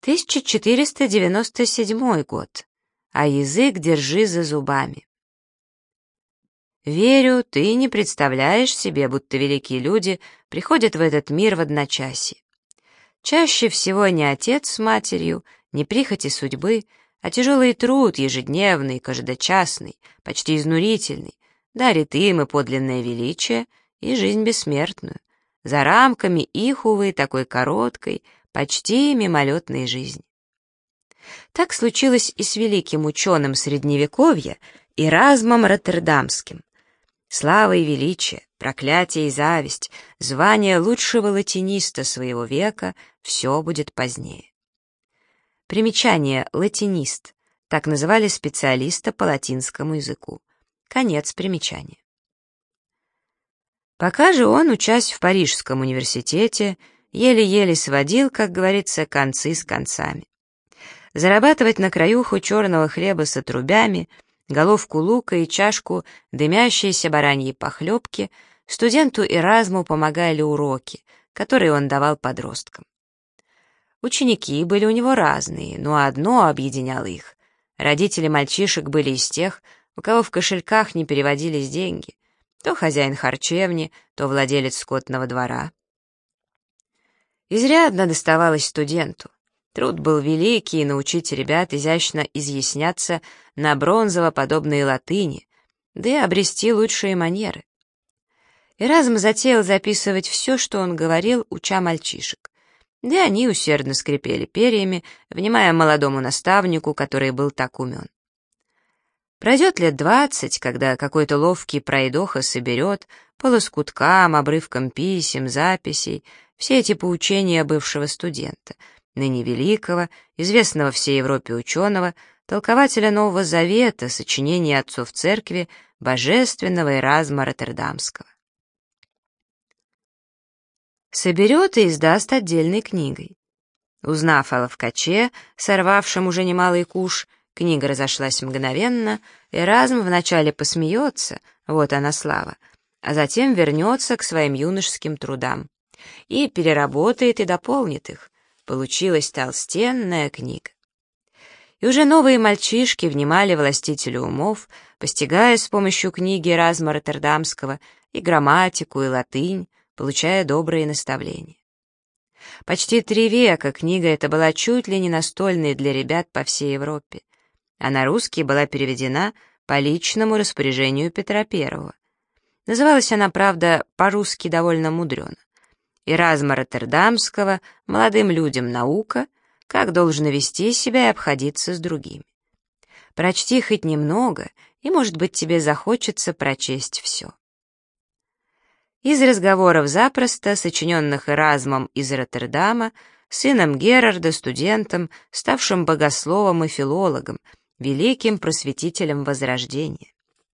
1497 год. А язык держи за зубами. Верю, ты не представляешь себе, будто великие люди приходят в этот мир в одночасье. Чаще всего не отец с матерью, не прихоти судьбы, а тяжелый труд, ежедневный, каждочасный, почти изнурительный, дарит им и подлинное величие, и жизнь бессмертную. За рамками их, увы, такой короткой, почти мимолетной жизни. Так случилось и с великим ученым Средневековья Эразмом Роттердамским. Слава и величие, проклятие и зависть, звание лучшего латиниста своего века — все будет позднее. Примечание «латинист» — так называли специалиста по латинскому языку. Конец примечания. Пока же он, учась в Парижском университете, еле-еле сводил, как говорится, концы с концами. Зарабатывать на краюху черного хлеба с отрубями, головку лука и чашку дымящейся бараньей похлебки студенту Эразму помогали уроки, которые он давал подросткам. Ученики были у него разные, но одно объединяло их. Родители мальчишек были из тех, у кого в кошельках не переводились деньги, то хозяин харчевни, то владелец скотного двора. Изрядно доставалось студенту. Труд был великий, научить ребят изящно изъясняться на бронзово-подобной латыни, да и обрести лучшие манеры. Эразм затеял записывать все, что он говорил, уча мальчишек, да и они усердно скрипели перьями, внимая молодому наставнику, который был так умен. Пройдет лет 20, когда какой-то ловкий пройдоха соберет по лоскуткам, обрывкам писем, записей все эти поучения бывшего студента, ныне великого, известного всей Европе ученого, толкователя Нового Завета, сочинений отцов церкви, божественного Эразма Роттердамского. Соберет и издаст отдельной книгой. Узнав о ловкаче, сорвавшем уже немалый куш, книга разошлась мгновенно, Эразм вначале посмеется, вот она слава, а затем вернется к своим юношеским трудам и переработает и дополнит их. Получилась толстенная книга. И уже новые мальчишки внимали властителю умов, постигая с помощью книги Эразма Роттердамского и грамматику, и латынь, получая добрые наставления. Почти 3 века книга эта была чуть ли не настольной для ребят по всей Европе, а на русский была переведена по личному распоряжению Петра I. Называлась она, правда, по-русски довольно мудрено. Эразма Роттердамского «Молодым людям наука. Как должно вести себя и обходиться с другими». Прочти хоть немного, и, может быть, тебе захочется прочесть все. Из разговоров запросто, сочиненных Эразмом из Роттердама, сыном Герарда, студентом, ставшим богословом и филологом, великим просветителем Возрождения.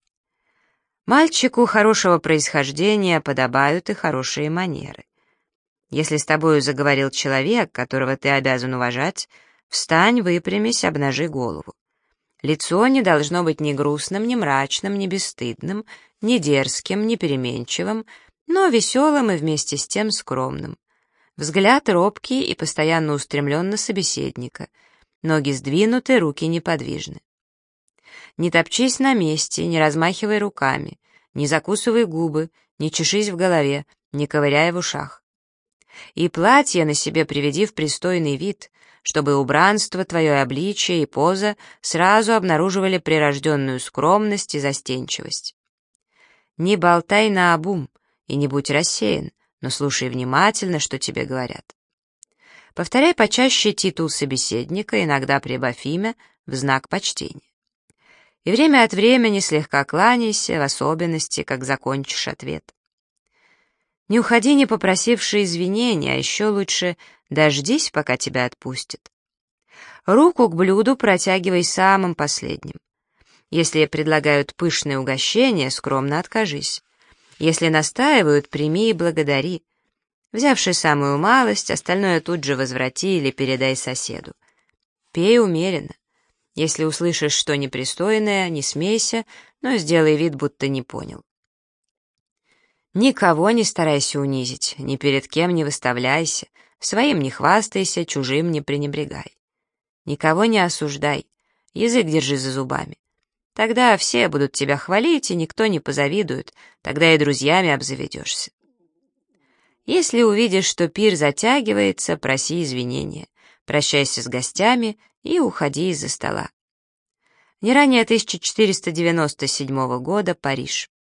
Мальчику хорошего происхождения подобают и хорошие манеры. Если с тобою заговорил человек, которого ты обязан уважать, встань, выпрямись, обнажи голову. Лицо не должно быть ни грустным, ни мрачным, ни бесстыдным, ни дерзким, ни переменчивым, но веселым и вместе с тем скромным. Взгляд робкий и постоянно устремлен на собеседника. Ноги сдвинуты, руки неподвижны. Не топчись на месте, не размахивай руками, не закусывай губы, не чешись в голове, не ковыряй в ушах. И платье на себе приведи в пристойный вид, чтобы убранство, твое обличие и поза сразу обнаруживали прирожденную скромность и застенчивость. Не болтай наобум и не будь рассеян, но слушай внимательно, что тебе говорят. Повторяй почаще титул собеседника, иногда прибавь имя в знак почтения. И время от времени слегка кланяйся, в особенности, как закончишь ответ. Не уходи, не попросивши извинения, а еще лучше дождись, пока тебя отпустят. Руку к блюду протягивай самым последним. Если предлагают пышное угощение, скромно откажись. Если настаивают, прими и благодари. Взявши самую малость, остальное тут же возврати или передай соседу. Пей умеренно. Если услышишь что непристойное, не смейся, но сделай вид, будто не понял. Никого не старайся унизить, ни перед кем не выставляйся, своим не хвастайся, чужим не пренебрегай. Никого не осуждай, язык держи за зубами. Тогда все будут тебя хвалить, и никто не позавидует, тогда и друзьями обзаведешься. Если увидишь, что пир затягивается, проси извинения, прощайся с гостями и уходи из-за стола. Не ранее 1497 года, Париж.